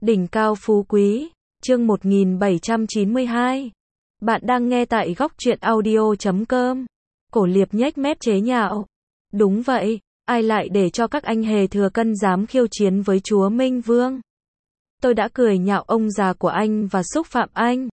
Đỉnh cao phú quý, chương 1792. Bạn đang nghe tại góc truyện audio.com. Cổ Liệp nhếch mép chế nhạo. Đúng vậy, ai lại để cho các anh hề thừa cân dám khiêu chiến với chúa Minh Vương. Tôi đã cười nhạo ông già của anh và xúc phạm anh.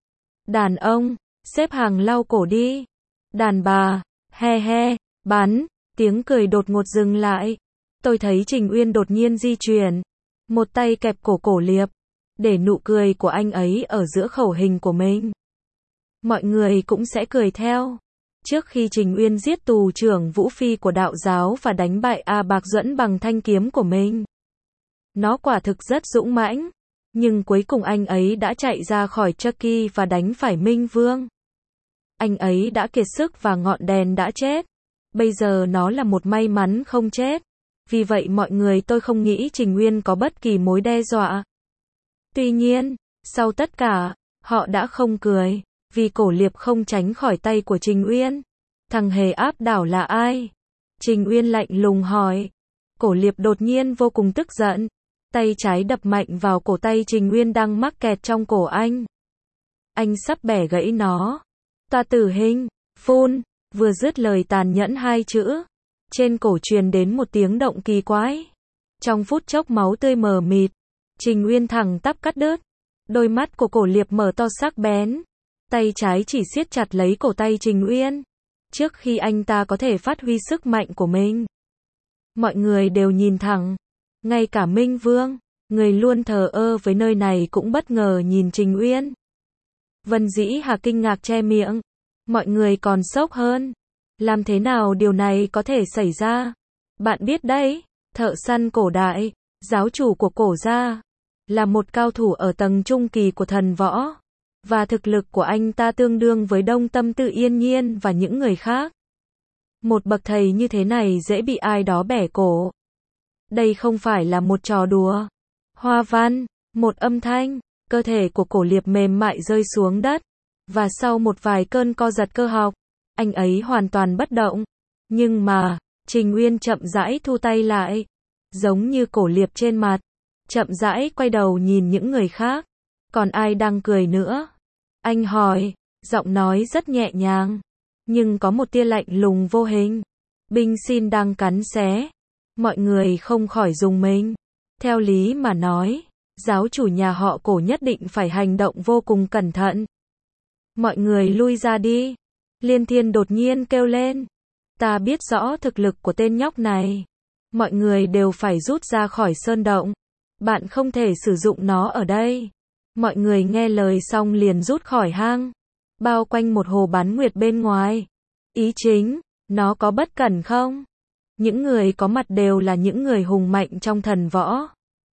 Đàn ông, xếp hàng lau cổ đi. Đàn bà, he he, bắn, tiếng cười đột ngột dừng lại. Tôi thấy Trình Uyên đột nhiên di chuyển. Một tay kẹp cổ Cổ Liệp, để nụ cười của anh ấy ở giữa khẩu hình của mình. Mọi người cũng sẽ cười theo. Trước khi Trình Uyên giết tù trưởng Vũ Phi của đạo giáo và đánh bại A Bạc Duẫn bằng thanh kiếm của mình. Nó quả thực rất dũng mãnh. Nhưng cuối cùng anh ấy đã chạy ra khỏi Chucky và đánh phải Minh Vương. Anh ấy đã kiệt sức và ngọn đèn đã chết. Bây giờ nó là một may mắn không chết. Vì vậy mọi người tôi không nghĩ Trình Uyên có bất kỳ mối đe dọa. Tuy nhiên, sau tất cả, họ đã không cười, vì Cổ Liệp không tránh khỏi tay của Trình Uyên. Thằng hề áp đảo là ai? Trình Uyên lạnh lùng hỏi. Cổ Liệp đột nhiên vô cùng tức giận. Tay trái đập mạnh vào cổ tay Trình Uyên đang mắc kẹt trong cổ anh. Anh sắp bẻ gãy nó. Tòa tử hình, phun, vừa dứt lời tàn nhẫn hai chữ. Trên cổ truyền đến một tiếng động kỳ quái. Trong phút chốc máu tươi mờ mịt. Trình Uyên thẳng tắp cắt đứt. Đôi mắt của Cổ Liệp mở to sắc bén. Tay trái chỉ siết chặt lấy cổ tay Trình Uyên. Trước khi anh ta có thể phát huy sức mạnh của mình. Mọi người đều nhìn thẳng. Ngay cả Minh Vương, người luôn thờ ơ với nơi này cũng bất ngờ nhìn Trình Uyên. Vân Dĩ Hà kinh ngạc che miệng. Mọi người còn sốc hơn. Làm thế nào điều này có thể xảy ra? Bạn biết đấy, thợ săn cổ đại, giáo chủ của cổ gia, là một cao thủ ở tầng trung kỳ của thần võ. Và thực lực của anh ta tương đương với Đông Tâm Tự Yên Nhiên và những người khác. Một bậc thầy như thế này dễ bị ai đó bẻ cổ. Đây không phải là một trò đùa. Hoa văn, một âm thanh, cơ thể của Cổ Liệp mềm mại rơi xuống đất. Và sau một vài cơn co giật cơ học, anh ấy hoàn toàn bất động. Nhưng mà, Trình Uyên chậm rãi thu tay lại. Giống như Cổ Liệp trên mặt. Chậm rãi quay đầu nhìn những người khác. Còn ai đang cười nữa? Anh hỏi, giọng nói rất nhẹ nhàng. Nhưng có một tia lạnh lùng vô hình. Binh xin đang cắn xé. Mọi người không khỏi rùng mình. Theo lý mà nói, giáo chủ nhà họ Cổ nhất định phải hành động vô cùng cẩn thận. Mọi người lui ra đi. Liên Thiên đột nhiên kêu lên. Ta biết rõ thực lực của tên nhóc này. Mọi người đều phải rút ra khỏi sơn động. Bạn không thể sử dụng nó ở đây. Mọi người nghe lời xong liền rút khỏi hang. Bao quanh một hồ bán nguyệt bên ngoài. Ý chính, nó có bất cẩn không? Những người có mặt đều là những người hùng mạnh trong thần võ.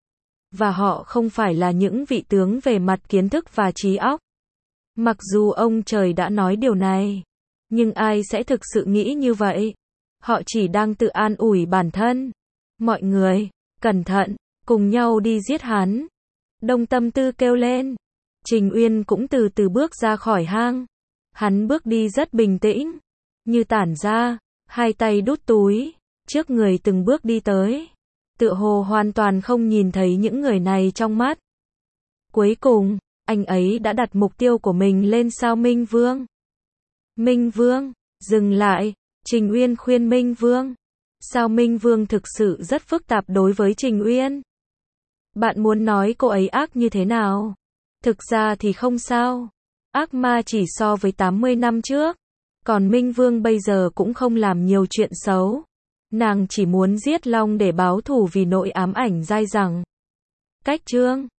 Và họ không phải là những vị tướng về mặt kiến thức và trí óc. Mặc dù ông trời đã nói điều này. Nhưng ai sẽ thực sự nghĩ như vậy? Họ chỉ đang tự an ủi bản thân. Mọi người, cẩn thận, cùng nhau đi giết hắn. Đông Tâm Tư kêu lên. Trình Uyên cũng từ từ bước ra khỏi hang. Hắn bước đi rất bình tĩnh. Như tản ra, hai tay đút túi. Trước người từng bước đi tới. Tựa hồ hoàn toàn không nhìn thấy những người này trong mắt. Cuối cùng, anh ấy đã đặt mục tiêu của mình lên sao Minh Vương. Minh Vương, dừng lại. Trình Uyên khuyên Minh Vương. Sao Minh Vương thực sự rất phức tạp đối với Trình Uyên. Bạn muốn nói cô ấy ác như thế nào? Thực ra thì không sao. Ác ma chỉ so với 80 năm trước. Còn Minh Vương bây giờ cũng không làm nhiều chuyện xấu. Nàng chỉ muốn giết Long để báo thù vì nỗi ám ảnh dai dẳng. Cách chương